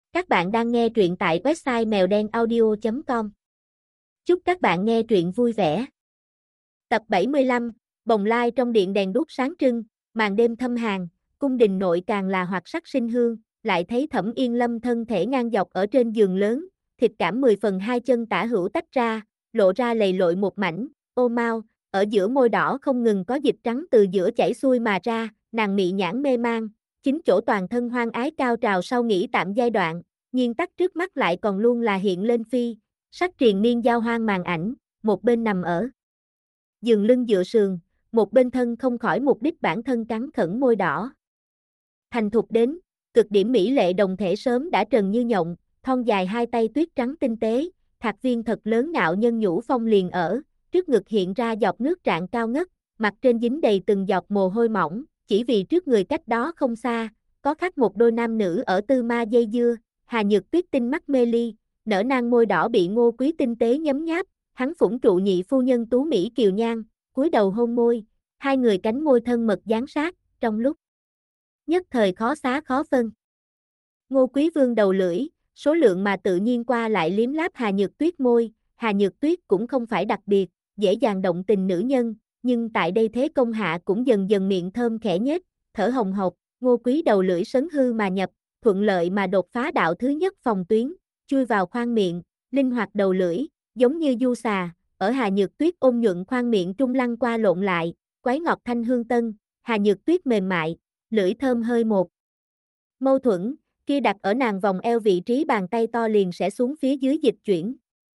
Các bạn đang nghe truyện tại website mèo đen audio.com. Chúc các bạn nghe truyện vui vẻ. Tập 75, bồng lai trong điện đèn đuốc sáng trưng, màn đêm thâm hàn, cung đình nội càng là hoạt sắc sinh hương, lại thấy Thẩm Yên Lâm thân thể ngang dọc ở trên giường lớn, thịt cảm 10 phần hai chân tả hữu tách ra, lộ ra lầy lội một mảnh, ô mao, ở giữa môi đỏ không ngừng có dịch trắng từ giữa chảy xuôi mà ra, nàng mị nhãn mê mang, chính chỗ toàn thân hoang ái cao trào sau nghỉ tạm giai đoạn, nhiên tắc trước mắt lại còn luôn là hiện lên phi, sắc triền miên giao hoang màn ảnh, một bên nằm ở giường lưng dựa sườn, một bên thân không khỏi mục đích bản thân cắn khẩn môi đỏ. Thành thục đến, cực điểm mỹ lệ đồng thể sớm đã trần như nhộng, thon dài hai tay tuyết trắng tinh tế, thạc viên thật lớn ngạo nhân nhũ phong liền ở, trước ngực hiện ra giọt nước trạng cao ngất, mặt trên dính đầy từng giọt mồ hôi mỏng, chỉ vì trước người cách đó không xa, có khắc một đôi nam nữ ở tư ma dây dưa, Hà Nhược Tuyết tinh mắt mê ly, nở nang môi đỏ bị Ngô Quý tinh tế nhấm nháp, hắn phủng trụ nhị phu nhân tú mỹ kiều nhan, cúi đầu hôn môi, hai người cánh môi thân mật dán sát, trong lúc nhất thời khó xá khó phân. Ngô Quý vương đầu lưỡi, số lượng mà tự nhiên qua lại liếm láp Hà Nhược Tuyết môi, Hà Nhược Tuyết cũng không phải đặc biệt, dễ dàng động tình nữ nhân, nhưng tại đây thế công hạ cũng dần dần miệng thơm khẽ nhếch, thở hồng hộc, Ngô Quý đầu lưỡi sấn hư mà nhập, thuận lợi mà đột phá đạo thứ nhất phòng tuyến, chui vào khoang miệng, linh hoạt đầu lưỡi, giống như du xà, ở Hà Nhược Tuyết ôn nhuận khoang miệng trung lăn qua lộn lại, quái ngọt thanh hương tân, Hà Nhược Tuyết mềm mại, lưỡi thơm hơi một mâu thuẫn, kia đặt ở nàng vòng eo vị trí bàn tay to liền sẽ xuống phía dưới dịch chuyển.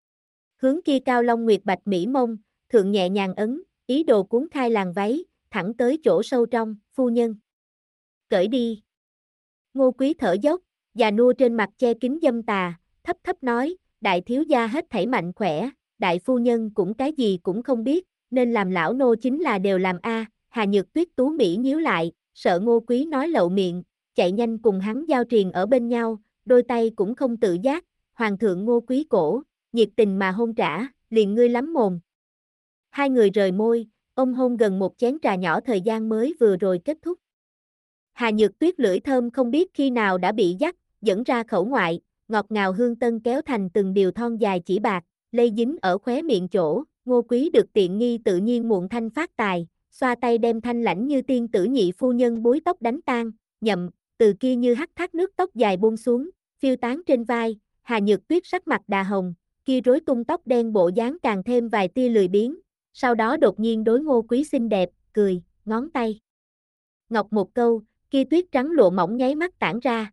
Hướng kia cao long nguyệt bạch mỹ mông, thượng nhẹ nhàng ấn, ý đồ cuốn khai làn váy, thẳng tới chỗ sâu trong, phu nhân. Cởi đi. Ngô Quý thở dốc, già nua trên mặt che kín dâm tà, thấp thấp nói, đại thiếu gia hết thảy mạnh khỏe, đại phu nhân cũng cái gì cũng không biết, nên làm lão nô chính là đều làm a. Hà Nhược Tuyết tú mỹ nhíu lại, sợ Ngô Quý nói lậu miệng, chạy nhanh cùng hắn giao triền ở bên nhau, đôi tay cũng không tự giác, hoàng thượng Ngô Quý cổ, nhiệt tình mà hôn trả, liền ngươi lắm mồm. Hai người rời môi, ôm hôn gần một chén trà nhỏ thời gian mới vừa rồi kết thúc. Hà Nhược Tuyết lưỡi thơm không biết khi nào đã bị dắt, dẫn ra khẩu ngoại, ngọt ngào hương tân kéo thành từng điều thon dài chỉ bạc, lây dính ở khóe miệng chỗ, Ngô Quý được tiện nghi tự nhiên muộn thanh phát tài, xoa tay đem thanh lãnh như tiên tử nhị phu nhân búi tóc đánh tan, nhậm, từ kia như hắt thác nước tóc dài buông xuống, phiêu tán trên vai, Hà Nhược Tuyết sắc mặt đà hồng, kia rối tung tóc đen bộ dáng càng thêm vài tia lười biếng, sau đó đột nhiên đối Ngô Quý xinh đẹp, cười, ngón tay. Ngọc một câu, kia tuyết trắng lụa mỏng nháy mắt tản ra.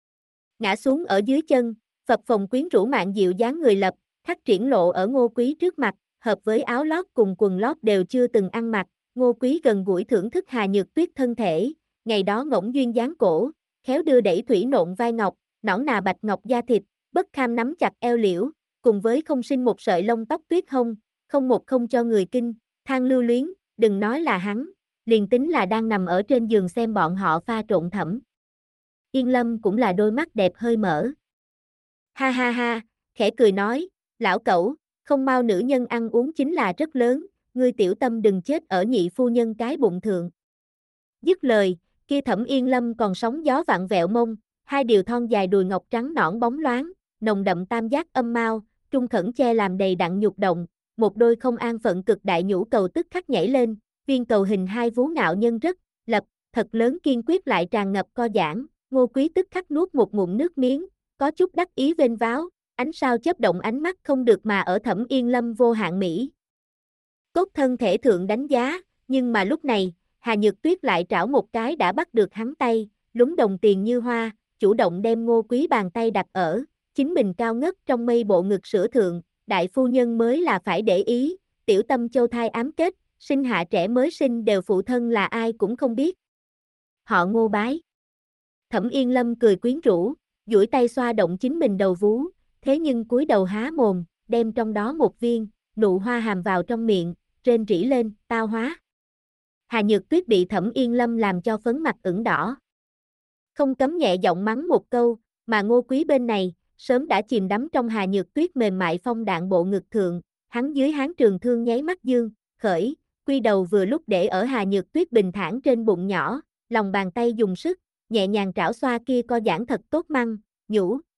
Ngã xuống ở dưới chân, phập phồng quyến rũ mạn dịu dáng người lập, khắc triển lộ ở Ngô Quý trước mặt, hợp với áo lót cùng quần lót đều chưa từng ăn mặc, Ngô Quý gần gũi thưởng thức Hà Nhược Tuyết thân thể, ngày đó ngỗng duyên dáng cổ, khéo đưa đẩy thủy nộn vai ngọc, nõn nà bạch ngọc da thịt, bất kham nắm chặt eo liễu, cùng với không sinh một sợi lông tóc tuyết hông, không một không cho người kinh, than lưu luyến, đừng nói là hắn, liền tính là đang nằm ở trên giường xem bọn họ pha trộn Thẩm Yên Lâm cũng là đôi mắt đẹp hơi mở. Ha ha ha, khẽ cười nói, lão cẩu, không mau nữ nhân ăn uống chính là rất lớn, ngươi tiểu tâm đừng chết ở nhị phu nhân cái bụng thượng. Dứt lời, kia Thẩm Yên Lâm còn sóng gió vặn vẹo mông, hai điều thon dài đùi ngọc trắng nõn bóng loáng, nồng đậm tam giác âm mao, trung khẩn che làm đầy đặn nhục động, một đôi không an phận cực đại nhũ cầu tức khắc nhảy lên, viên cầu hình hai vú ngạo nhân rất, lập, thật lớn kiên quyết lại tràn ngập co giãn, Ngô Quý tức khắc nuốt một ngụm nước miếng, có chút đắc ý vênh váo, ánh sao chớp động ánh mắt không được mà ở Thẩm Yên Lâm vô hạn mỹ. Cốt thân thể thượng đánh giá, nhưng mà lúc này, Hà Nhược Tuyết lại trảo một cái đã bắt được hắn tay, lúng đồng tiền như hoa, chủ động đem Ngô Quý bàn tay đặt ở, chính mình cao ngất trong mây bộ ngực sữa thượng, đại phu nhân mới là phải để ý, tiểu tâm châu thai ám kết, sinh hạ trẻ mới sinh đều phụ thân là ai cũng không biết. Họ Ngô bái. Thẩm Yên Lâm cười quyến rũ, duỗi tay xoa động chính mình đầu vú, thế nhưng cúi đầu há mồm, đem trong đó một viên, nụ hoa hàm vào trong miệng, rên rỉ lên, tao hóa. Hà Nhược Tuyết bị Thẩm Yên Lâm làm cho phấn mặt ửng đỏ. Không cấm nhẹ giọng mắng một câu, mà Ngô Quý bên này, sớm đã chìm đắm trong Hà Nhược Tuyết mềm mại phong đạn bộ ngực thượng, hắn dưới hán trường thương nháy mắt dương, khởi, quy đầu vừa lúc để ở Hà Nhược Tuyết bình thản trên bụng nhỏ, lòng bàn tay dùng sức, nhẹ nhàng trảo xoa kia co giãn thật tốt măng, nhũ,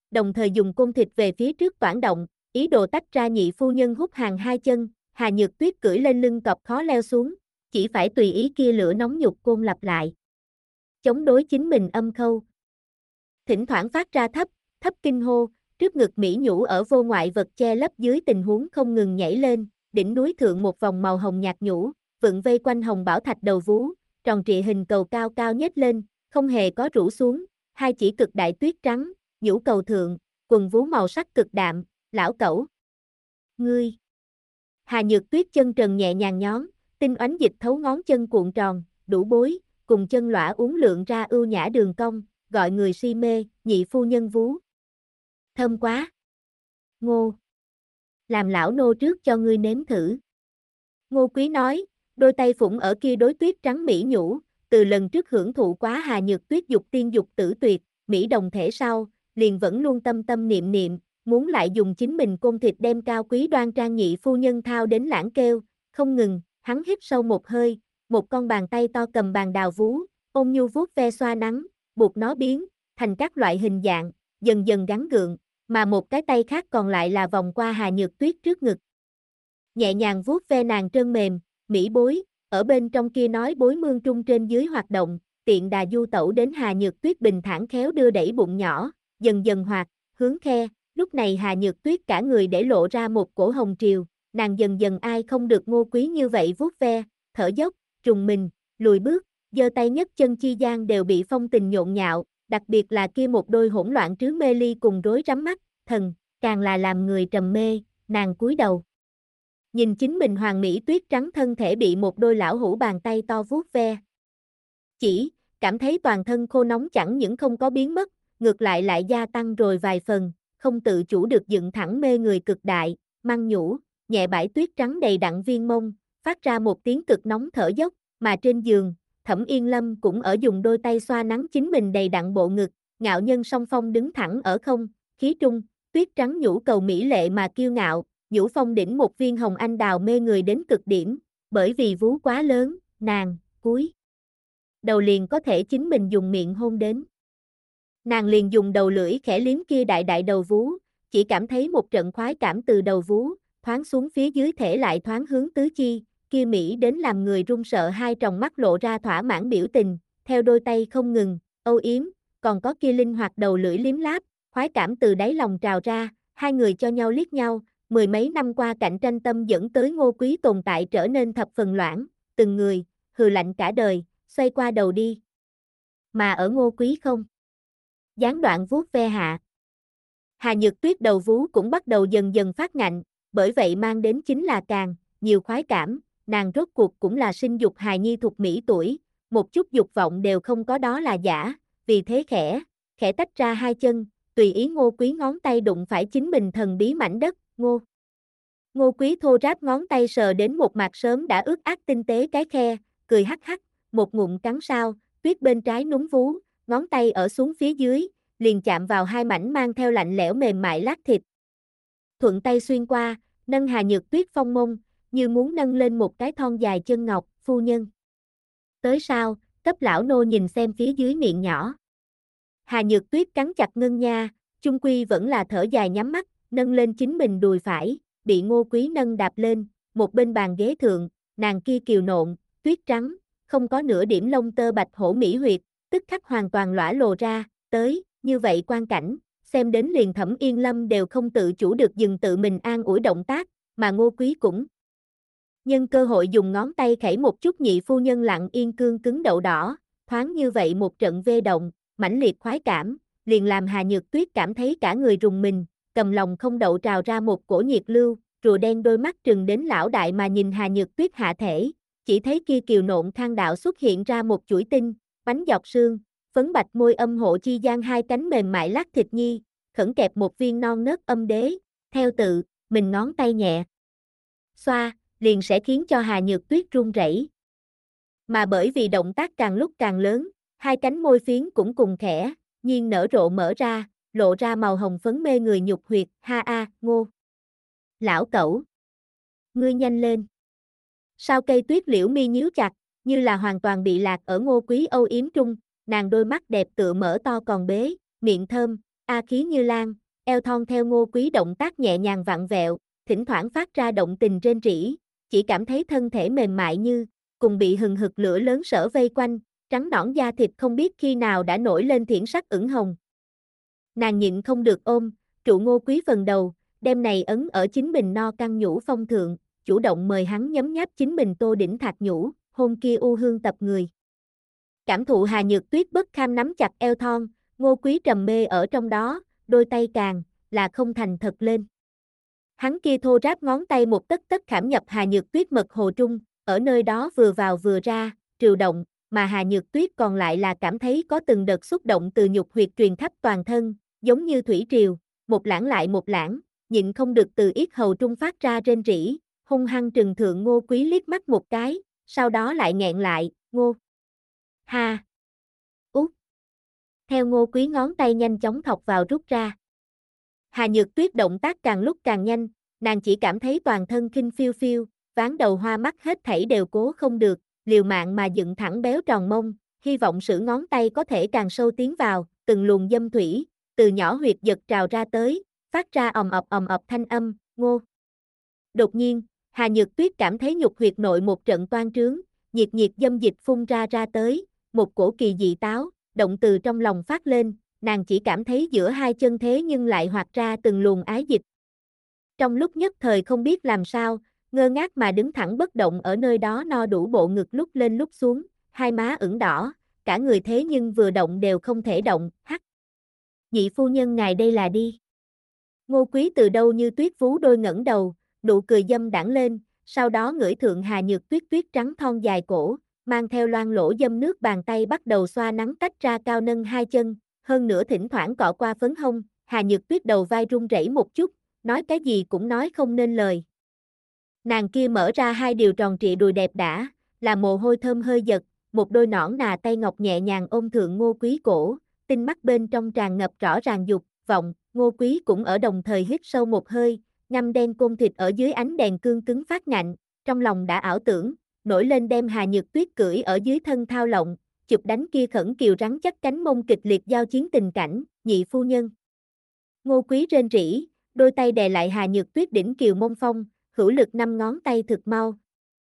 đồng thời dùng côn thịt về phía trước toản động, ý đồ tách ra nhị phu nhân hút hàng hai chân, Hà Nhược Tuyết cưỡi lên lưng cọp khó leo xuống, chỉ phải tùy ý kia lửa nóng nhục côn lặp lại. Chống đối chính mình âm khâu. Thỉnh thoảng phát ra thấp kinh hô, trước ngực mỹ nhũ ở vô ngoại vật che lấp dưới tình huống không ngừng nhảy lên, đỉnh núi thượng một vòng màu hồng nhạt nhũ, vựng vây quanh hồng bảo thạch đầu vú, tròn trịa hình cầu cao cao nhếch lên, không hề có rũ xuống, hai chỉ cực đại tuyết trắng, nhũ cầu thượng, quần vú màu sắc cực đạm, lão cẩu. Ngươi. Hà Nhược Tuyết chân trần nhẹ nhàng nhón, tinh oánh dịch thấu ngón chân cuộn tròn, đủ bối, cùng chân lõa uốn lượn ra ưu nhã đường cong, gọi người si mê, nhị phu nhân vú. Thơm quá. Ngô. Làm lão nô trước cho ngươi nếm thử. Ngô Quý nói, đôi tay phụng ở kia đối tuyết trắng mỹ nhũ, từ lần trước hưởng thụ quá Hà Nhược Tuyết dục tiên dục tử tuyệt, mỹ đồng thể sau, liền vẫn luôn tâm tâm niệm niệm, muốn lại dùng chính mình côn thịt đem cao quý đoan trang nhị phu nhân thao đến lãng kêu, không ngừng, hắn hít sâu một hơi, một con bàn tay to cầm bàn đào vú, ôn nhu vuốt ve xoa nắng, buộc nó biến thành các loại hình dạng, dần dần gắn gượng, mà một cái tay khác còn lại là vòng qua Hà Nhược Tuyết trước ngực. Nhẹ nhàng vuốt ve nàng trơn mềm, mỹ bối, ở bên trong kia nói bối mương trung trên dưới hoạt động, tiện đà du tẩu đến Hà Nhược Tuyết bình thản khéo đưa đẩy bụng nhỏ, dần dần hoạt, hướng khe, lúc này Hà Nhược Tuyết cả người để lộ ra một cổ hồng triều, nàng dần dần ai không được Ngô Quý như vậy vuốt ve, thở dốc, trùng mình, lùi bước, giơ tay nhất chân chi gian đều bị phong tình nhộn nhạo, đặc biệt là kia một đôi hỗn loạn trứ mê ly cùng rối rắm mắt, thần, càng là làm người trầm mê, nàng cúi đầu. Nhìn chính mình hoàng mỹ tuyết trắng thân thể bị một đôi lão hữu bàn tay to vuốt ve. Chỉ, cảm thấy toàn thân khô nóng chẳng những không có biến mất, ngược lại gia tăng rồi vài phần, không tự chủ được dựng thẳng mê người cực đại, măng nhũ, nhẹ bãi tuyết trắng đầy đặn viên mông, phát ra một tiếng cực nóng thở dốc, mà trên giường, Thẩm Yên Lâm cũng ở dùng đôi tay xoa nắng chính mình đầy đặn bộ ngực, ngạo nhân song phong đứng thẳng ở không, khí trung, tuyết trắng nhũ cầu mỹ lệ mà kiêu ngạo, nhũ phong đỉnh một viên hồng anh đào mê người đến cực điểm, bởi vì vú quá lớn, nàng, cúi đầu liền có thể chính mình dùng miệng hôn đến. Nàng liền dùng đầu lưỡi khẽ liếm kia đại đại đầu vú, chỉ cảm thấy một trận khoái cảm từ đầu vú, thoáng xuống phía dưới thể lại thoáng hướng tứ chi, kia mỹ đến làm người run sợ hai tròng mắt lộ ra thỏa mãn biểu tình, theo đôi tay không ngừng, âu yếm, còn có kia linh hoạt đầu lưỡi liếm láp, khoái cảm từ đáy lòng trào ra, hai người cho nhau liếc nhau, mười mấy năm qua cạnh tranh tâm dẫn tới Ngô Quý tồn tại trở nên thập phần loãng, từng người, hừ lạnh cả đời, xoay qua đầu đi. Mà ở Ngô Quý không gián đoạn vuốt ve hạ. Hà Nhược Tuyết đầu vú cũng bắt đầu dần dần phát ngạnh, bởi vậy mang đến chính là càng nhiều khoái cảm, nàng rốt cuộc cũng là sinh dục hài nhi thuộc mỹ tuổi, một chút dục vọng đều không có đó là giả, vì thế khẽ tách ra hai chân, tùy ý Ngô Quý ngón tay đụng phải chính mình thần bí mảnh đất, Ngô Quý thô ráp ngón tay sờ đến một mặt sớm đã ướt át tinh tế cái khe, cười hắc hắc, một ngụm cắn sao, tuyết bên trái núm vú, ngón tay ở xuống phía dưới, liền chạm vào hai mảnh mang theo lạnh lẽo mềm mại lát thịt. Thuận tay xuyên qua, nâng Hà Nhược Tuyết phong mông, như muốn nâng lên một cái thon dài chân ngọc, phu nhân. Tới sao, cấp lão nô nhìn xem phía dưới miệng nhỏ. Hà Nhược Tuyết cắn chặt ngân nha, chung quy vẫn là thở dài nhắm mắt, nâng lên chính mình đùi phải, bị Ngô Quý nâng đạp lên, một bên bàn ghế thượng, nàng kia kiều nộn, tuyết trắng, không có nửa điểm lông tơ bạch hổ mỹ huyệt, tức khắc hoàn toàn lõa lồ ra, tới, như vậy quan cảnh, xem đến liền Thẩm Yên Lâm đều không tự chủ được dừng tự mình an ủi động tác, mà Ngô Quý cũng nhân cơ hội dùng ngón tay khẩy một chút nhị phu nhân lặng yên cương cứng đậu đỏ, thoáng như vậy một trận vê động, mãnh liệt khoái cảm, liền làm Hà Nhược Tuyết cảm thấy cả người rùng mình, cầm lòng không đậu trào ra một cổ nhiệt lưu, rùa đen đôi mắt trừng đến lão đại mà nhìn Hà Nhược Tuyết hạ thể, chỉ thấy kia kiều nộn khang đạo xuất hiện ra một chuỗi tinh, bánh dọc xương, phấn bạch môi âm hộ chi gian hai cánh mềm mại lát thịt nhi, khẩn kẹp một viên non nớt âm đế, theo tự, mình ngón tay nhẹ xoa, liền sẽ khiến cho Hà Nhược Tuyết run rẩy. Mà bởi vì động tác càng lúc càng lớn, hai cánh môi phiến cũng cùng khẽ, nhiên nở rộ mở ra, lộ ra màu hồng phấn mê người nhục huyệt, ha a, Ngô. Lão cẩu. Ngươi nhanh lên. Sao cây tuyết liễu mi nhíu chặt, như là hoàn toàn bị lạc ở Ngô Quý âu yếm trung, nàng đôi mắt đẹp tựa mở to còn bế, miệng thơm, A khí như lan, eo thon theo Ngô Quý động tác nhẹ nhàng vặn vẹo, thỉnh thoảng phát ra động tình rên rỉ, chỉ cảm thấy thân thể mềm mại như cùng bị hừng hực lửa lớn sở vây quanh, trắng nõn da thịt không biết khi nào đã nổi lên thiển sắc ửng hồng. Nàng nhịn không được ôm, trụ Ngô Quý phần đầu, đem này ấn ở chính mình no căng nhũ phong thượng, chủ động mời hắn nhấm nháp chính mình tô đỉnh thạch nhũ, hôn kia u hương tập người. Cảm thụ Hà Nhược Tuyết bất kham nắm chặt eo thon, Ngô Quý trầm mê ở trong đó, đôi tay càng là không thành thật lên. Hắn kia thô ráp ngón tay một tấc tấc khảm nhập Hà Nhược Tuyết mật hồ trung, ở nơi đó vừa vào vừa ra, trừu động, mà Hà Nhược Tuyết còn lại là cảm thấy có từng đợt xúc động từ nhục huyệt truyền khắp toàn thân, giống như thủy triều, một lãng lại một lãng, nhịn không được từ yết hầu trung phát ra rên rỉ, hung hăng trừng thượng Ngô Quý liếc mắt một cái, sau đó lại nghẹn lại, Ngô. Ha. Út. Theo Ngô Quý ngón tay nhanh chóng thọc vào rút ra. Hà Nhược Tuyết động tác càng lúc càng nhanh, nàng chỉ cảm thấy toàn thân khinh phiêu phiêu, ván đầu hoa mắt hết thảy đều cố không được, liều mạng mà dựng thẳng béo tròn mông, hy vọng sử ngón tay có thể càng sâu tiến vào, từng luồng dâm thủy, từ nhỏ huyệt giật trào ra tới, phát ra ầm ập thanh âm, Ngô. Đột nhiên, Hà Nhược Tuyết cảm thấy nhục huyệt nội một trận toan trướng, nhiệt nhiệt dâm dịch phun ra tới, một cổ kỳ dị táo, động từ trong lòng phát lên, nàng chỉ cảm thấy giữa hai chân thế nhưng lại hoạt ra từng luồng ái dịch. Trong lúc nhất thời không biết làm sao, ngơ ngác mà đứng thẳng bất động ở nơi đó no đủ bộ ngực lúc lên lúc xuống, hai má ửng đỏ, cả người thế nhưng vừa động đều không thể động, hắc. Nhị phu nhân ngài đây là đi. Ngô Quý từ đâu như tuyết vú đôi ngẩng đầu, nụ cười dâm đãng lên, sau đó ngửi thượng Hà Nhược Tuyết tuyết trắng thon dài cổ, mang theo loang lỗ dâm nước bàn tay bắt đầu xoa nắng tách ra cao nâng hai chân, hơn nữa thỉnh thoảng cọ qua phấn hông, Hà Nhược Tuyết đầu vai run rẩy một chút, nói cái gì cũng nói không nên lời. Nàng kia mở ra hai điều tròn trịa đùi đẹp đẽ, là mồ hôi thơm hơi giật, một đôi nõn nà tay ngọc nhẹ nhàng ôm thượng Ngô Quý cổ, tinh mắt bên trong tràn ngập rõ ràng dục vọng, Ngô Quý cũng ở đồng thời hít sâu một hơi, ngăm đen côn thịt ở dưới ánh đèn cương cứng phát ngạnh, trong lòng đã ảo tưởng, nổi lên đem Hà Nhược Tuyết cưỡi ở dưới thân thao lộng, chụp đánh kia khẩn kiều rắn chắc cánh mông kịch liệt giao chiến tình cảnh, nhị phu nhân. Ngô Quý rên rỉ, đôi tay đè lại Hà Nhược Tuyết đỉnh kiều mông phong, hữu lực năm ngón tay thực mau.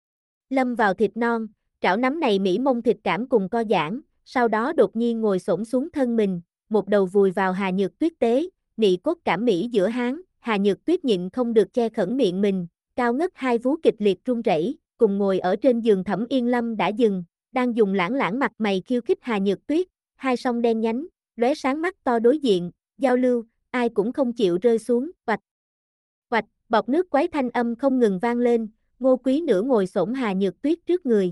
Lâm vào thịt non, trảo nắm này mỹ mông thịt cảm cùng co giãn, sau đó đột nhiên ngồi xổm xuống thân mình, một đầu vùi vào Hà Nhược Tuyết tế, nị cốt cảm mỹ giữa háng, Hà Nhược Tuyết nhịn không được che khẩn miệng mình, cao ngất hai vú kịch liệt run rẩy, cùng ngồi ở trên giường Thẩm Yên Lâm đã dừng, đang dùng lãng lãng mặt mày khiêu khích Hà Nhược Tuyết, hai song đen nhánh, lóe sáng mắt to đối diện, giao lưu, ai cũng không chịu rơi xuống, oạch. Oạch, bọt nước quấy thanh âm không ngừng vang lên, Ngô Quý nửa ngồi xổm Hà Nhược Tuyết trước người.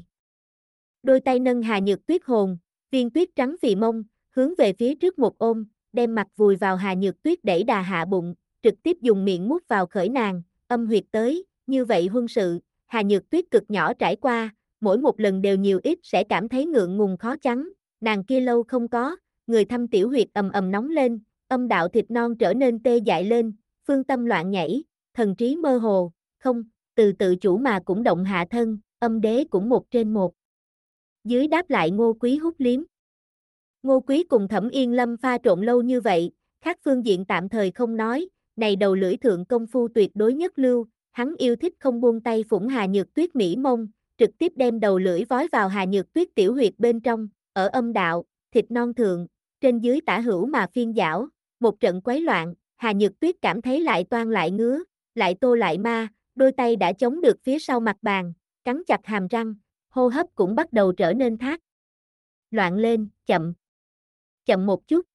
Đôi tay nâng Hà Nhược Tuyết hồn, viên tuyết trắng phì mông, hướng về phía trước một ôm, đem mặt vùi vào Hà Nhược Tuyết đẩy đà hạ bụng, trực tiếp dùng miệng mút vào khởi nàng, âm huyệt tới, như vậy huân sự, Hà Nhược Tuyết cực nhỏ trải qua, mỗi một lần đều nhiều ít sẽ cảm thấy ngượng ngùng khó chắn, nàng kia lâu không có, người thăm tiểu huyệt ầm nóng lên, âm đạo thịt non trở nên tê dại lên, phương tâm loạn nhảy, thần trí mơ hồ, không, từ tự chủ mà cũng động hạ thân, âm đế cũng một trên một. Dưới đáp lại Ngô Quý hút liếm. Ngô Quý cùng Thẩm Yên Lâm pha trộn lâu như vậy, khác phương diện tạm thời không nói, này đầu lưỡi thượng công phu tuyệt đối nhất lưu, hắn yêu thích không buông tay phủng Hà Nhược Tuyết mỹ mông, trực tiếp đem đầu lưỡi vói vào Hà Nhược Tuyết tiểu huyệt bên trong, ở âm đạo, thịt non thượng, trên dưới tả hữu mà phiên dảo, một trận quấy loạn, Hà Nhược Tuyết cảm thấy lại toan lại ngứa, lại tô lại ma, đôi tay đã chống được phía sau mặt bàn, cắn chặt hàm răng, hô hấp cũng bắt đầu trở nên thác. Loạn lên, chậm. Chậm một chút.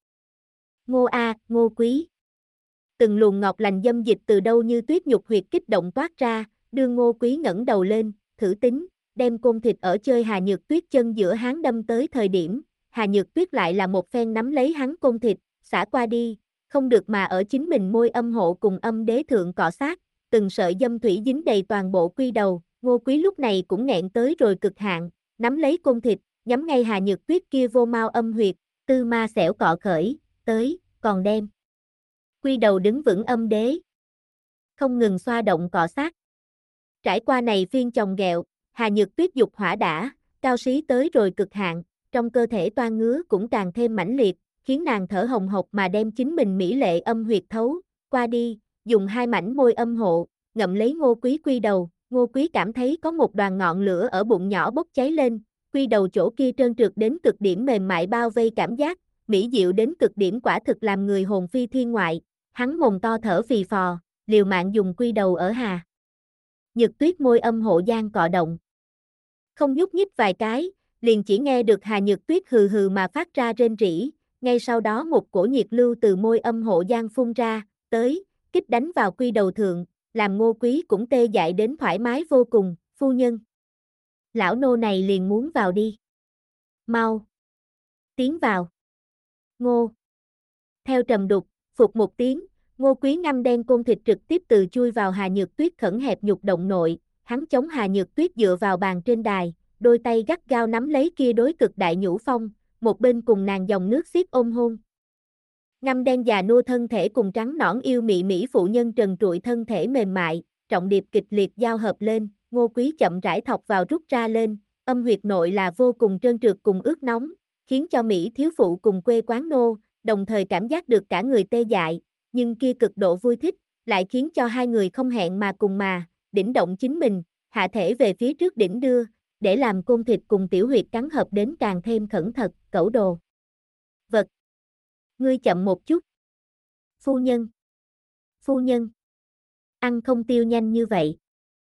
Ngô A, Ngô Quý. Từng luồng ngọt lành dâm dịch từ đâu như tuyết nhục huyệt kích động toát ra, đưa Ngô Quý ngẩng đầu lên, thử tính, đem côn thịt ở chơi Hà Nhược Tuyết chân giữa háng đâm tới thời điểm, Hà Nhược Tuyết lại là một phen nắm lấy hắn côn thịt, xả qua đi, không được mà ở chính mình môi âm hộ cùng âm đế thượng cọ sát, từng sợi dâm thủy dính đầy toàn bộ quy đầu, Ngô Quý lúc này cũng nghẹn tới rồi cực hạn, nắm lấy côn thịt, nhắm ngay Hà Nhược Tuyết kia vô mau âm huyệt, tư ma xẻo cọ khởi, tới, còn đem. Quy đầu đứng vững âm đế. Không ngừng xoa động cọ sát. Trải qua này phiên chồng ghẹo, Hà Nhược Tuyết dục hỏa đã, cao sĩ tới rồi cực hạn, trong cơ thể toan ngứa cũng càng thêm mãnh liệt, khiến nàng thở hồng hộc mà đem chính mình mỹ lệ âm huyệt thấu qua đi, dùng hai mảnh môi âm hộ, ngậm lấy Ngô Quý quy đầu. Ngô Quý cảm thấy có một đoàn ngọn lửa ở bụng nhỏ bốc cháy lên, quy đầu chỗ kia trơn trượt đến cực điểm mềm mại bao vây cảm giác, mỹ diệu đến cực điểm quả thực làm người hồn phi thiên ngoại. Hắn mồm to thở phì phò, liều mạng dùng quy đầu ở Hà Nhược Tuyết môi âm hộ gian cọ động. Không nhúc nhích vài cái, liền chỉ nghe được Hà Nhược Tuyết hừ hừ mà phát ra rên rỉ, ngay sau đó một cổ nhiệt lưu từ môi âm hộ gian phun ra, tới, kích đánh vào quy đầu thượng, làm Ngô Quý cũng tê dại đến thoải mái vô cùng. Phu nhân, lão nô này liền muốn vào đi. Mau tiến vào. Ngô. Theo trầm đục, phục một tiếng, Ngô Quý ngăm đen côn thịt trực tiếp từ chui vào Hà Nhược Tuyết khẩn hẹp nhục động nội, hắn chống Hà Nhược Tuyết dựa vào bàn trên đài, đôi tay gắt gao nắm lấy kia đối cực đại nhũ phong, một bên cùng nàng dòng nước xiết ôm hôn. Ngăm đen già nua thân thể cùng trắng nõn yêu mị mỹ phụ nhân trần trụi thân thể mềm mại, trọng điệp kịch liệt giao hợp lên, Ngô Quý chậm rãi thọc vào rút ra lên, âm huyệt nội là vô cùng trơn trượt cùng ướt nóng, khiến cho mỹ thiếu phụ cùng quê quán nô, đồng thời cảm giác được cả người tê dại, nhưng kia cực độ vui thích, lại khiến cho hai người không hẹn mà cùng mà, đỉnh động chính mình, hạ thể về phía trước đỉnh đưa, để làm côn thịt cùng tiểu huyệt cắn hợp đến càng thêm khẩn thật, cẩu đồ. Vật. Ngươi chậm một chút. Phu nhân. Phu nhân. Ăn không tiêu nhanh như vậy.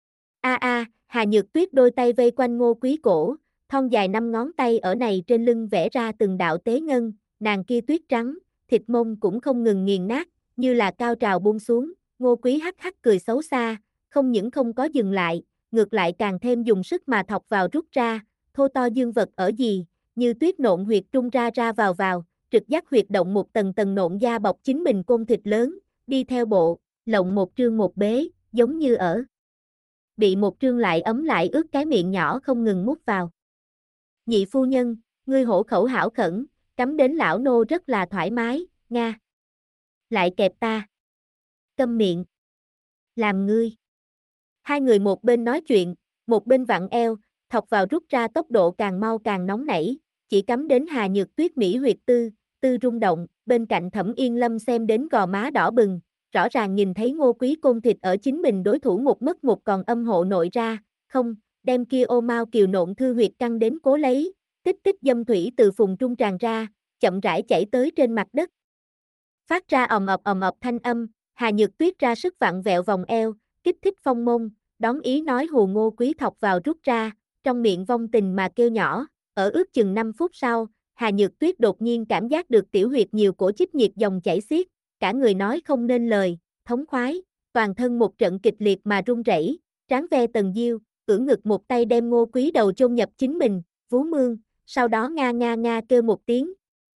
Hà Nhược Tuyết đôi tay vây quanh Ngô Quý cổ, thon dài 5 ngón tay ở này trên lưng vẽ ra từng đạo tế ngân, nàng kia tuyết trắng, thịt mông cũng không ngừng nghiền nát, như là cao trào buông xuống. Ngô Quý hắc hắc cười xấu xa, không những không có dừng lại, ngược lại càng thêm dùng sức mà thọc vào rút ra, thô to dương vật ở gì, như tuyết nộn huyệt trung ra ra vào, trực giác huyệt động một tầng tầng nộn da bọc chính mình côn thịt lớn, đi theo bộ, lộng một trương một bế, giống như ở bị một trương lại ấm lại ướt cái miệng nhỏ không ngừng mút vào. Nhị phu nhân, ngươi hổ khẩu hảo khẩn, cắm đến lão nô rất là thoải mái, nga. Lại kẹp ta. Câm miệng. Làm ngươi. Hai người một bên nói chuyện, một bên vặn eo, thọc vào rút ra tốc độ càng mau càng nóng nảy, chỉ cắm đến Hà Nhược Tuyết mỹ huyệt tư rung động, bên cạnh Thẩm Yên Lâm xem đến gò má đỏ bừng, rõ ràng nhìn thấy Ngô Quý côn thịt ở chính mình đối thủ một mất một còn âm hộ nội ra, không, đem kia ô mau kiều nộn thư huyệt căng đến cố lấy, tích tích dâm thủy từ phùng trung tràn ra, chậm rãi chảy tới trên mặt đất. Phát ra ầm ập thanh âm, Hà Nhược Tuyết ra sức vặn vẹo vòng eo, kích thích phong môn, đón ý nói hù Ngô Quý thọc vào rút ra, trong miệng vong tình mà kêu nhỏ, ở ước chừng 5 phút sau, Hà Nhược Tuyết đột nhiên cảm giác được tiểu huyệt nhiều cổ chích nhiệt dòng chảy xiết, cả người nói không nên lời, thống khoái, toàn thân một trận kịch liệt mà run rẩy, trán ve tần diêu, ưỡn ngực một tay đem Ngô Quý đầu chôn nhập chính mình, vú mương, sau đó nga nga nga kêu một tiếng.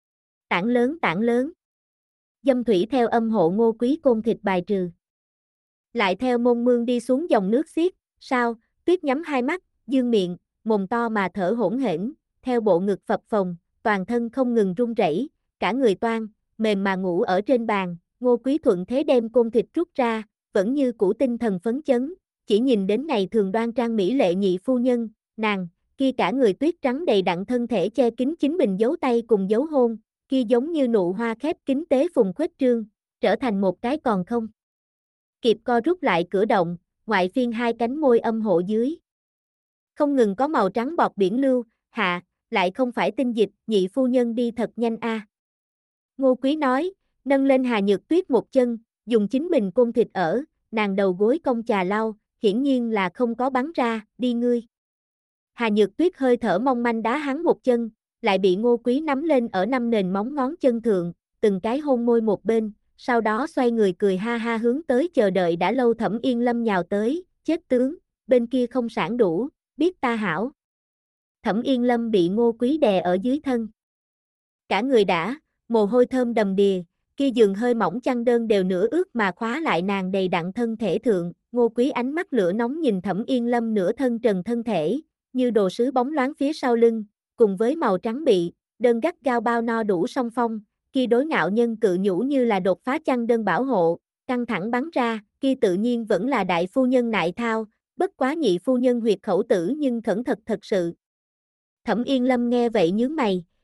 Tảng lớn. Dâm thủy theo âm hộ Ngô Quý côn thịt bài trừ. Lại theo môn mương đi xuống dòng nước xiết, sao, Tuyết nhắm hai mắt, dương miệng, mồm to mà thở hỗn hển, theo bộ ngực phập phồng, toàn thân không ngừng run rẩy, cả người toan, mềm mà ngủ ở trên bàn, Ngô Quý thuận thế đem côn thịt rút ra, vẫn như cũ tinh thần phấn chấn, chỉ nhìn đến ngày thường đoan trang mỹ lệ nhị phu nhân, nàng, kia cả người tuyết trắng đầy đặn thân thể che kín chính mình dấu tay cùng dấu hôn, kia giống như nụ hoa khép kín tế phùng khuếch trương, trở thành một cái còn không kịp co rút lại cửa động, ngoại phiên hai cánh môi âm hộ dưới. Không ngừng có màu trắng bọt biển lưu, hạ, lại không phải tinh dịch, nhị phu nhân đi thật nhanh a. Ngô Quý nói, nâng lên Hà Nhược Tuyết một chân, dùng chính mình côn thịt ở, nàng đầu gối cong chà lau, hiển nhiên là không có bắn ra, đi ngươi. Hà Nhược Tuyết hơi thở mong manh đá hắn một chân, lại bị Ngô Quý nắm lên ở 5 nền móng ngón chân thượng, từng cái hôn môi một bên, sau đó xoay người cười ha ha hướng tới chờ đợi đã lâu Thẩm Yên Lâm nhào tới, chết tướng, bên kia không sản đủ, biết ta hảo. Thẩm Yên Lâm bị Ngô Quý đè ở dưới thân. Cả người đã, mồ hôi thơm đầm đìa, kia giường hơi mỏng chăn đơn đều nửa ướt mà khóa lại nàng đầy đặn thân thể thượng, Ngô Quý ánh mắt lửa nóng nhìn Thẩm Yên Lâm nửa thân trần thân thể, như đồ sứ bóng loáng phía sau lưng, cùng với màu trắng bị, đơn gắt gao bao no đủ song phong, kia đối ngạo nhân cự nhũ như là đột phá chăn đơn bảo hộ, căng thẳng bắn ra, kia tự nhiên vẫn là đại phu nhân nại thao, bất quá nhị phu nhân huyệt khẩu tử nhưng khẩn thật thật sự. Thẩm Yên Lâm nghe vậy nhướng mày,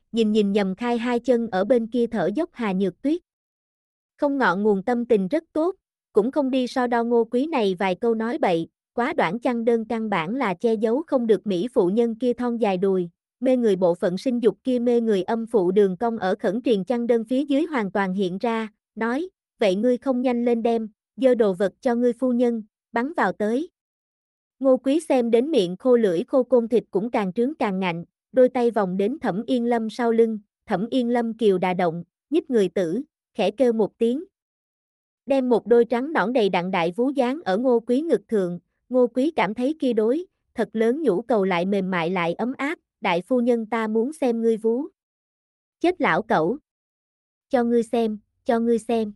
nhìn nhầm khai hai chân ở bên kia thở dốc Hà Nhược Tuyết. Không ngọn nguồn tâm tình rất tốt, cũng không đi so đo Ngô Quý này vài câu nói bậy, quá đoản chăn đơn căn bản là che giấu không được mỹ phụ nhân kia thon dài đùi, mê người bộ phận sinh dục kia mê người âm phụ đường cong ở khẩn triền chăn đơn phía dưới hoàn toàn hiện ra, nói, vậy ngươi không nhanh lên đem, dơ đồ vật cho ngươi phu nhân, bắn vào tới. Ngô Quý xem đến miệng khô lưỡi khô côn thịt cũng càng trướng càng ngạnh, đôi tay vòng đến Thẩm Yên Lâm sau lưng, Thẩm Yên Lâm kiều đà động, nhích người tử, khẽ kêu một tiếng. Đem một đôi trắng nõn đầy đặn đại vú dán ở Ngô Quý ngực thượng, Ngô Quý cảm thấy kia đối, thật lớn nhũ cầu lại mềm mại lại ấm áp, đại phu nhân ta muốn xem ngươi vú. Chết lão cẩu. Cho ngươi xem, cho ngươi xem.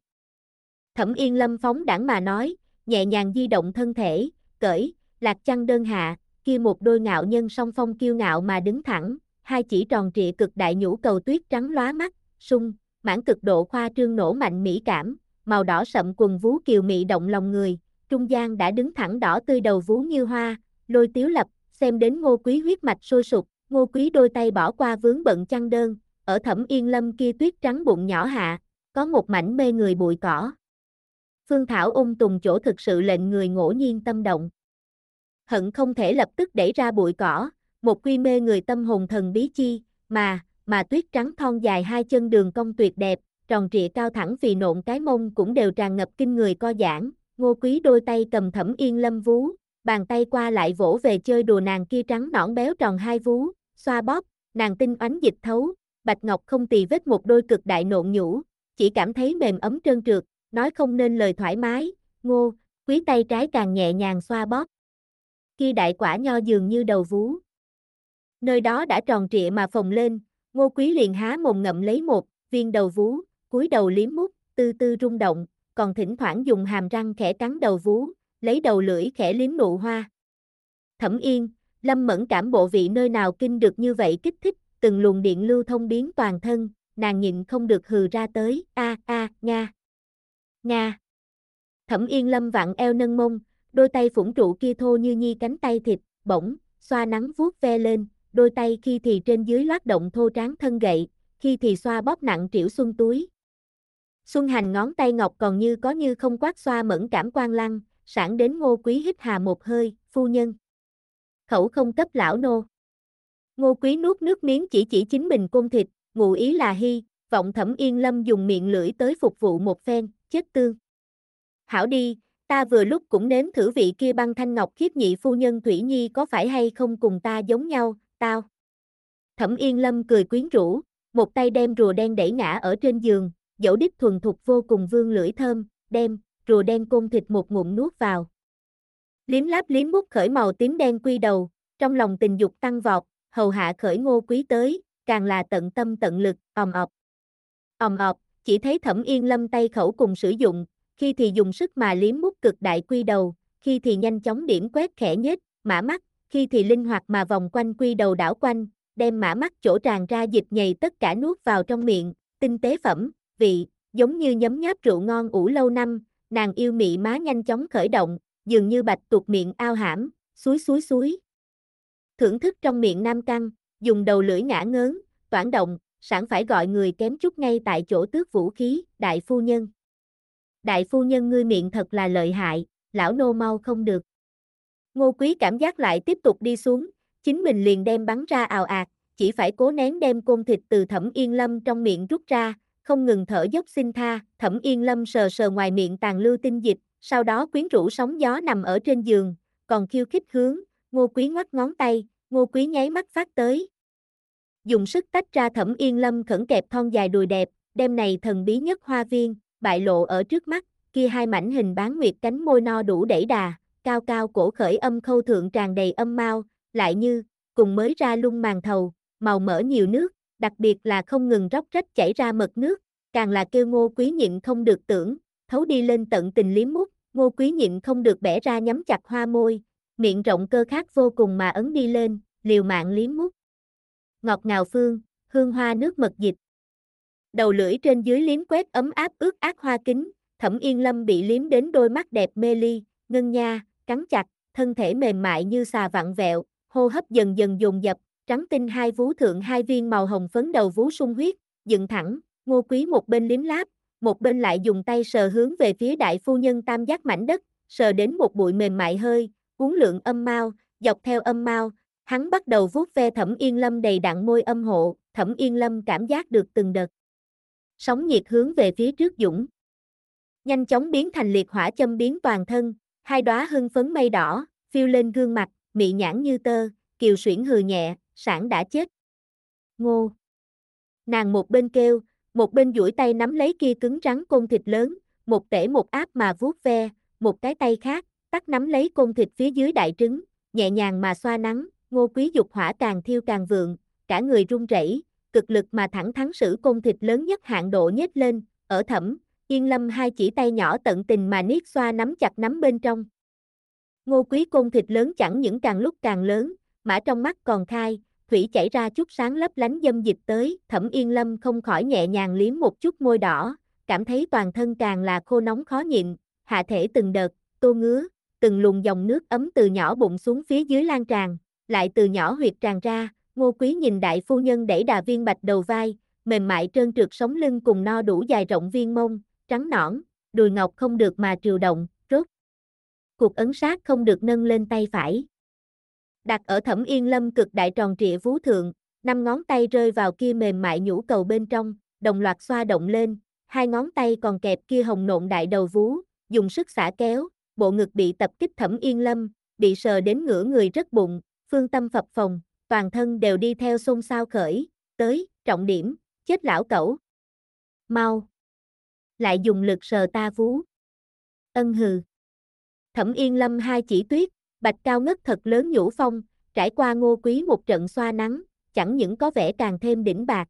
Thẩm Yên Lâm phóng đãng mà nói, nhẹ nhàng di động thân thể, cởi, lạc chăn đơn hạ, kia một đôi ngạo nhân song phong kiêu ngạo mà đứng thẳng, hai chỉ tròn trịa cực đại nhũ cầu tuyết trắng lóa mắt, sung, mãn cực độ khoa trương nổ mạnh mỹ cảm, màu đỏ sậm quần vú kiều mị động lòng người, trung gian đã đứng thẳng đỏ tươi đầu vú như hoa, lôi tiếu lập, xem đến Ngô Quý huyết mạch sôi sục, Ngô Quý đôi tay bỏ qua vướng bận chăn đơn, ở Thẩm Yên Lâm kia tuyết trắng bụng nhỏ hạ, có một mảnh mê người bụi cỏ. Phương thảo tùng chỗ thực sự lệnh người ngỗ nhiên tâm động. Hận không thể lập tức đẩy ra bụi cỏ, một quy mê người tâm hồn thần bí chi, mà tuyết trắng thon dài hai chân đường cong tuyệt đẹp, tròn trịa cao thẳng vì nộn cái mông cũng đều tràn ngập kinh người co giãn, Ngô Quý đôi tay cầm Thẩm Yên Lâm vú, bàn tay qua lại vỗ về chơi đùa nàng kia trắng nõn béo tròn hai vú, xoa bóp, nàng tinh oánh dịch thấu, bạch ngọc không tì vết một đôi cực đại nộn nhũ, chỉ cảm thấy mềm ấm trơn trượt, nói không nên lời thoải mái, Ngô Quý tay trái càng nhẹ nhàng xoa bóp. Kia đại quả nho dường như đầu vú. Nơi đó đã tròn trịa mà phồng lên, Ngô Quý liền há mồm ngậm lấy một viên đầu vú, cúi đầu liếm mút, tư tư rung động, còn thỉnh thoảng dùng hàm răng khẽ cắn đầu vú, lấy đầu lưỡi khẽ liếm nụ hoa. Thẩm Yên Lâm mẫn cảm bộ vị nơi nào kinh được như vậy kích thích, từng luồng điện lưu thông biến toàn thân, nàng nhịn không được hừ ra tới, nga. Nga. Thẩm Yên Lâm vặn eo nâng mông, đôi tay phủng trụ kia thô như nhi cánh tay thịt, bỗng, xoa nắng vuốt ve lên, đôi tay khi thì trên dưới loát động thô tráng thân gậy, khi thì xoa bóp nặng trĩu xuân túi. Xuân Hành ngón tay ngọc còn như có như không quát xoa mẫn cảm quan lăng, sảng đến Ngô Quý hít hà một hơi, phu nhân. Khẩu không cấp lão nô. Ngô Quý nuốt nước miếng chỉ chính mình côn thịt, ngụ ý là hy, vọng Thẩm Yên Lâm dùng miệng lưỡi tới phục vụ một phen, chết tương. Hảo đi, ta vừa lúc cũng nếm thử vị kia băng thanh ngọc khiết nhị phu nhân Thủy Nhi có phải hay không cùng ta giống nhau, tao. Thẩm Yên Lâm cười quyến rũ, một tay đem rùa đen đẩy ngã ở trên giường, dẫu đít thuần thục vô cùng vương lưỡi thơm, đem rùa đen côn thịt một ngụm nuốt vào. Liếm láp liếm mút khởi màu tím đen quy đầu, trong lòng tình dục tăng vọt, hầu hạ khởi Ngô Quý tới, càng là tận tâm tận lực, ồm ọp, chỉ thấy Thẩm Yên Lâm tay khẩu cùng sử dụng, khi thì dùng sức mà liếm mút cực đại quy đầu, khi thì nhanh chóng điểm quét khẽ nhếch, mã mắt, khi thì linh hoạt mà vòng quanh quy đầu đảo quanh, đem mã mắt chỗ tràn ra dịch nhầy tất cả nuốt vào trong miệng, tinh tế phẩm, vị, giống như nhấm nháp rượu ngon ủ lâu năm, nàng yêu mị má nhanh chóng khởi động, dường như bạch tuộc miệng ao hãm, suối. Thưởng thức trong miệng nam căng, dùng đầu lưỡi ngã ngớn, toản động, sẵn phải gọi người kém chút ngay tại chỗ tước vũ khí, đại phu nhân. Đại phu nhân ngươi miệng thật là lợi hại, lão nô mau không được. Ngô Quý cảm giác lại tiếp tục đi xuống, chính mình liền đem bắn ra ào ạt, chỉ phải cố nén đem côn thịt từ Thẩm Yên Lâm trong miệng rút ra, không ngừng thở dốc xin tha, Thẩm Yên Lâm sờ ngoài miệng tàn lưu tinh dịch, sau đó quyến rũ sóng gió nằm ở trên giường, còn khiêu khích hướng, Ngô Quý ngoắc ngón tay, Ngô Quý nháy mắt phát tới. Dùng sức tách ra Thẩm Yên Lâm khẩn kẹp thon dài đùi đẹp, đem này thần bí nhất hoa viên, bại lộ ở trước mắt, kia hai mảnh hình bán nguyệt cánh môi no đủ đẩy đà, cao cao cổ khởi âm khâu thượng tràn đầy âm mau, lại như, cùng mới ra lung màn thầu, màu mỡ nhiều nước, đặc biệt là không ngừng róc rách chảy ra mật nước, càng là kêu Ngô Quý nhịn không được tưởng, thấu đi lên tận tình liếm mút, Ngô Quý nhịn không được bẻ ra nhắm chặt hoa môi, miệng rộng cơ khát vô cùng mà ấn đi lên, liều mạng liếm mút. Ngọt ngào phương, hương hoa nước mật dịch. Đầu lưỡi trên dưới liếm quét ấm áp ướt át hoa kính, Thẩm Yên Lâm bị liếm đến đôi mắt đẹp mê ly, ngân nha, cắn chặt, thân thể mềm mại như xà vặn vẹo, hô hấp dần dần dồn dập, trắng tinh hai vú thượng hai viên màu hồng phấn đầu vú sung huyết, dựng thẳng, Ngô Quý một bên liếm láp, một bên lại dùng tay sờ hướng về phía đại phu nhân tam giác mảnh đất, sờ đến một bụi mềm mại hơi, uốn lượn âm mao, dọc theo âm mao, hắn bắt đầu vuốt ve Thẩm Yên Lâm đầy đặn môi âm hộ, Thẩm Yên Lâm cảm giác được từng đợt sóng nhiệt hướng về phía trước dũng, nhanh chóng biến thành liệt hỏa châm biến toàn thân, hai đóa hưng phấn mây đỏ, phiêu lên gương mặt, mị nhãn như tơ, kiều xuyển hừ nhẹ, sản đã chết. Ngô. Nàng một bên kêu, một bên duỗi tay nắm lấy kia cứng rắn côn thịt lớn, một tể một áp mà vuốt ve, một cái tay khác, tắt nắm lấy côn thịt phía dưới đại trứng, nhẹ nhàng mà xoa nắng, Ngô Quý dục hỏa càng thiêu càng vượng, cả người run rẩy, cực lực mà thẳng thắn sử côn thịt lớn nhất hạn độ nhếch lên, ở Thẩm Yên Lâm hai chỉ tay nhỏ tận tình mà niết xoa nắm chặt nắm bên trong. Ngô Quý côn thịt lớn chẳng những càng lúc càng lớn, mã trong mắt còn khai, thủy chảy ra chút sáng lấp lánh dâm dịch tới, Thẩm Yên Lâm không khỏi nhẹ nhàng liếm một chút môi đỏ, cảm thấy toàn thân càng là khô nóng khó nhịn, hạ thể từng đợt, tô ngứa, từng luồng dòng nước ấm từ nhỏ bụng xuống phía dưới lan tràn, lại từ nhỏ huyệt tràn ra, Ngô Quý nhìn đại phu nhân đẩy đà viên bạch đầu vai, mềm mại trơn trượt sống lưng cùng no đủ dài rộng viên mông, trắng nõn, đùi ngọc không được mà triều động, rốt cuộc ấn sát không được nâng lên tay phải. Đặt ở Thẩm Yên Lâm cực đại tròn trịa vú thượng, 5 ngón tay rơi vào kia mềm mại nhũ cầu bên trong, đồng loạt xoa động lên, 2 ngón tay còn kẹp kia hồng nộn đại đầu vú, dùng sức xả kéo, bộ ngực bị tập kích Thẩm Yên Lâm, bị sờ đến ngửa người rất bụng, phương tâm phập phồng, toàn thân đều đi theo xôn xao khởi, tới, trọng điểm, chết lão cẩu. Mau. Lại dùng lực sờ ta vú. Ân hừ. Thẩm Yên Lâm hai chỉ tuyết, bạch cao ngất thật lớn nhũ phong, trải qua Ngô Quý một trận xoa nắng, chẳng những có vẻ càng thêm đỉnh bạc.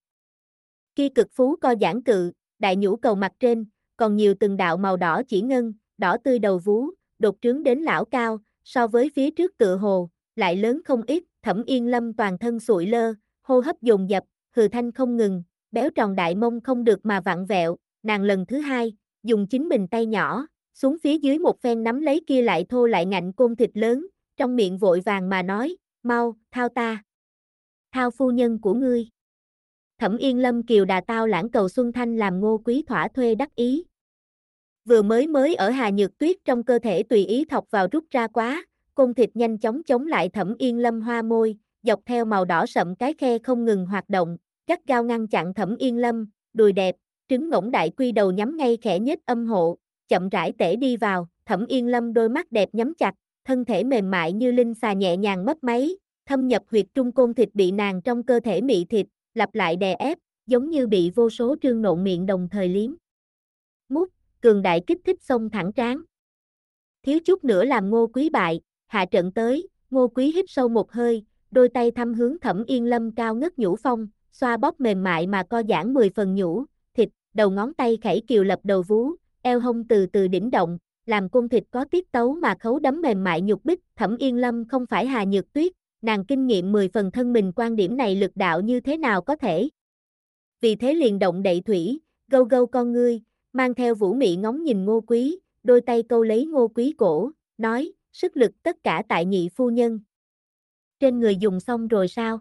Kia cực phú co giãn cự, đại nhũ cầu mặt trên, còn nhiều từng đạo màu đỏ chỉ ngân, đỏ tươi đầu vú, đột trướng đến lão cao, so với phía trước tựa hồ, lại lớn không ít, Thẩm Yên Lâm toàn thân sụi lơ, hô hấp dồn dập, hừ thanh không ngừng, béo tròn đại mông không được mà vặn vẹo, nàng lần thứ hai, dùng chính mình tay nhỏ, xuống phía dưới một phen nắm lấy kia lại thô lại ngạnh côn thịt lớn, trong miệng vội vàng mà nói, mau, thao ta. Thao phu nhân của ngươi. Thẩm Yên Lâm kiều đà tao lãng cầu Xuân Thanh làm Ngô Quý thỏa thuê đắc ý. Vừa mới ở Hà Nhược Tuyết trong cơ thể tùy ý thọc vào rút ra quá, côn thịt nhanh chóng chống lại Thẩm Yên Lâm hoa môi, dọc theo màu đỏ sậm cái khe không ngừng hoạt động, gắt gao ngăn chặn Thẩm Yên Lâm, đùi đẹp, trứng ngỗng đại quy đầu nhắm ngay khẽ nhếch âm hộ, chậm rãi tể đi vào, Thẩm Yên Lâm đôi mắt đẹp nhắm chặt, thân thể mềm mại như linh xà nhẹ nhàng mấp máy, thâm nhập huyệt trung côn thịt bị nàng trong cơ thể mị thịt, lặp lại đè ép, giống như bị vô số trương nộn miệng đồng thời liếm. Mút, cường đại kích thích xông thẳng trán. Thiếu chút nữa làm Ngô Quý bại, hạ trận tới, Ngô Quý hít sâu một hơi, đôi tay thăm hướng Thẩm Yên Lâm cao ngất nhũ phong, xoa bóp mềm mại mà co giãn 10 phần nhũ, thịt, đầu ngón tay khẩy kiều lập đầu vú, eo hông từ từ đỉnh động, làm côn thịt có tiết tấu mà khấu đấm mềm mại nhục bích, Thẩm Yên Lâm không phải Hà Nhược Tuyết, nàng kinh nghiệm 10 phần thân mình quan điểm này lực đạo như thế nào có thể. Vì thế liền động đậy thủy, gâu gâu con ngươi, mang theo vũ mị ngóng nhìn Ngô Quý, đôi tay câu lấy Ngô Quý cổ, nói, sức lực tất cả tại nhị phu nhân. Trên người dùng xong rồi sao?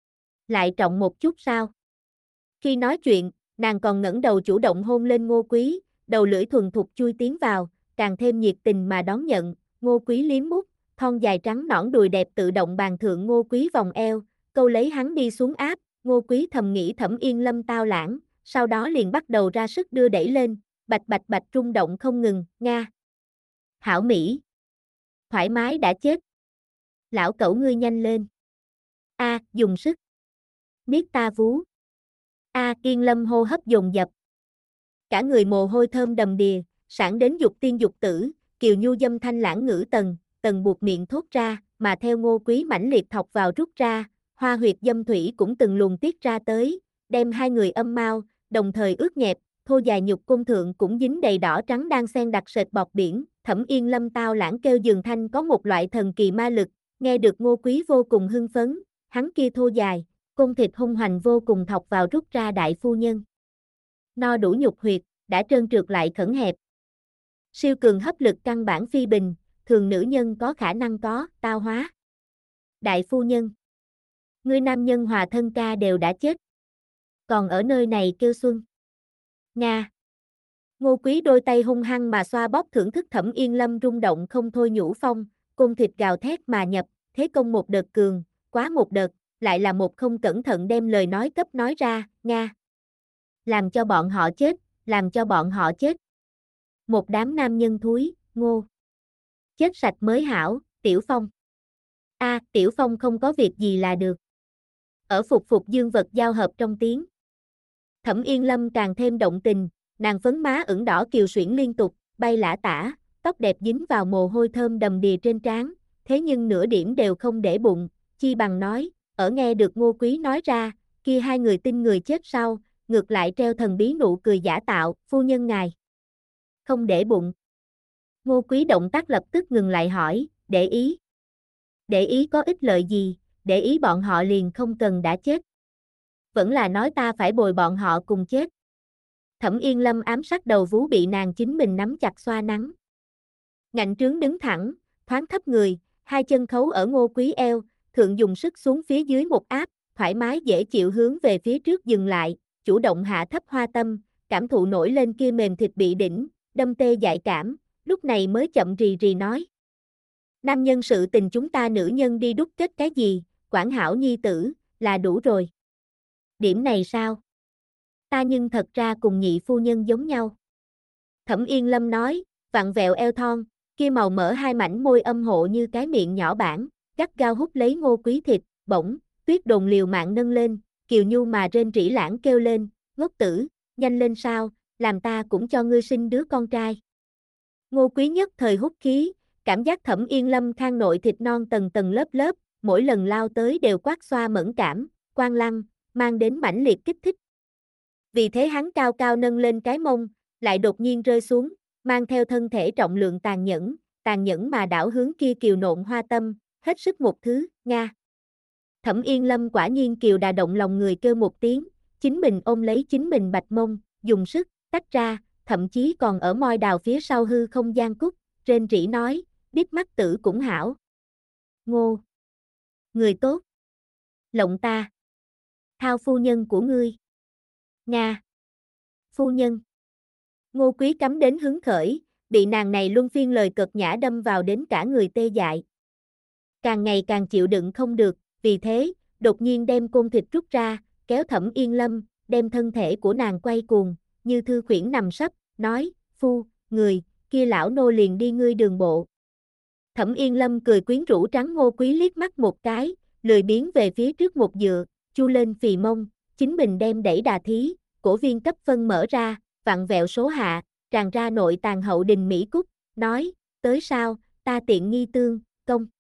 Lại trọng một chút sao? Khi nói chuyện, nàng còn ngẩng đầu chủ động hôn lên Ngô Quý, đầu lưỡi thuần thục chui tiến vào, càng thêm nhiệt tình mà đón nhận, Ngô Quý liếm mút, thon dài trắng nõn đùi đẹp tự động bàn thượng Ngô Quý vòng eo, câu lấy hắn đi xuống áp, Ngô Quý thầm nghĩ Thẩm Yên Lâm tao lãng, sau đó liền bắt đầu ra sức đưa đẩy lên, bạch bạch bạch rung động không ngừng, nga. Hảo Mỹ. Thoải mái đã chết. Lão cẩu ngươi nhanh lên. A, dùng sức. Niết ta vú. A, Yên Lâm hô hấp dồn dập. Cả người mồ hôi thơm đầm đìa, sản đến dục tiên dục tử, kiều nhu dâm thanh lãng ngữ tần buộc miệng thốt ra, mà theo Ngô Quý mãnh liệt thọc vào rút ra, hoa huyệt dâm thủy cũng từng luồng tiết ra tới, đem hai người âm mau, đồng thời ướt nhẹp, thô dài nhục cung thượng cũng dính đầy đỏ trắng đang xen đặc sệt bọt biển, Thẩm Yên Lâm tao lãng kêu giường thanh có một loại thần kỳ ma lực, nghe được Ngô Quý vô cùng hưng phấn, hắn kia thô dài, cung thịt hung hoành vô cùng thọc vào rút ra đại phu nhân. No đủ nhục huyệt, đã trơn trượt lại khẩn hẹp. Siêu cường hấp lực căn bản phi bình, thường nữ nhân có khả năng có, tao hóa. Đại phu nhân. Ngươi nam nhân hòa thân ca đều đã chết. Còn ở nơi này kêu xuân. Nga. Ngô Quý đôi tay hung hăng mà xoa bóp thưởng thức Thẩm Yên Lâm rung động không thôi nhũ phong, côn thịt gào thét mà nhập, thế công một đợt cường, quá một đợt, lại là một không cẩn thận đem lời nói cấp nói ra, Nga. Làm cho bọn họ chết, làm cho bọn họ chết. Một đám nam nhân thúi, Ngô. Chết sạch mới hảo, Tiểu Phong. Tiểu Phong không có việc gì là được. Ở phục dương vật giao hợp trong tiếng. Thẩm Yên Lâm càng thêm động tình, nàng phấn má ửng đỏ kiều xuyển liên tục, bay lả tả, tóc đẹp dính vào mồ hôi thơm đầm đìa trên trán, thế nhưng nửa điểm đều không để bụng, chi bằng nói, ở nghe được Ngô Quý nói ra, kia hai người tin người chết sau, ngược lại treo thần bí nụ cười giả tạo, phu nhân ngài. Không để bụng. Ngô Quý động tác lập tức ngừng lại hỏi, để ý. Để ý có ích lợi gì, để ý bọn họ liền không cần đã chết. Vẫn là nói ta phải bồi bọn họ cùng chết. Thẩm Yên Lâm ám sát đầu vú bị nàng chính mình nắm chặt xoa nắng. Ngạnh trướng đứng thẳng, thoáng thấp người, hai chân khấu ở Ngô Quý eo, thượng dùng sức xuống phía dưới một áp, thoải mái dễ chịu hướng về phía trước dừng lại, chủ động hạ thấp hoa tâm, cảm thụ nổi lên kia mềm thịt bị đỉnh, đâm tê dại cảm, lúc này mới chậm rì rì nói. Nam nhân sự tình chúng ta nữ nhân đi đúc kết cái gì, quản hảo nhi tử, là đủ rồi. Điểm này sao? Ta nhưng thật ra cùng nhị phu nhân giống nhau. Thẩm Yên Lâm nói, vặn vẹo eo thon, kia màu mỡ hai mảnh môi âm hộ như cái miệng nhỏ bản, gắt gao hút lấy Ngô Quý thịt, bỗng, Tuyết Đồn liều mạng nâng lên, kiều nhu mà rên rỉ lãng kêu lên, ngốc tử, nhanh lên sao, làm ta cũng cho ngươi sinh đứa con trai. Ngô Quý nhất thời hút khí, cảm giác Thẩm Yên Lâm khang nội thịt non tầng tầng lớp lớp, mỗi lần lao tới đều quát xoa mẫn cảm, quan lăng, mang đến mãnh liệt kích thích. Vì thế hắn cao cao nâng lên cái mông, lại đột nhiên rơi xuống, mang theo thân thể trọng lượng tàn nhẫn mà đảo hướng kia kiều nộn hoa tâm, hết sức một thứ, Nga. Thẩm Yên Lâm quả nhiên kiều đà động lòng người kêu một tiếng, chính mình ôm lấy chính mình bạch mông, dùng sức, tách ra, thậm chí còn ở môi đào phía sau hư không gian cúc, rên rỉ nói, biết mắt tử cũng hảo. Ngô. Người tốt. Lộng ta. Thao phu nhân của ngươi. Nga. Phu nhân. Ngô Quý cắm đến hứng khởi, bị nàng này luân phiên lời cợt nhã đâm vào đến cả người tê dại. Càng ngày càng chịu đựng không được, vì thế, đột nhiên đem côn thịt rút ra, kéo Thẩm Yên Lâm, đem thân thể của nàng quay cuồng, như thư khuyển nằm sấp, nói, phu, người, kia lão nô liền đi ngươi đường bộ. Thẩm Yên Lâm cười quyến rũ trắng Ngô Quý liếc mắt một cái, lười biếng về phía trước một dựa, chu lên phì mông, chính mình đem đẩy đà thí, cổ viên cấp phân mở ra, vặn vẹo số hạ, tràn ra nội tàn hậu đình Mỹ Cúc, nói, tới sao, ta tiện nghi tương, công.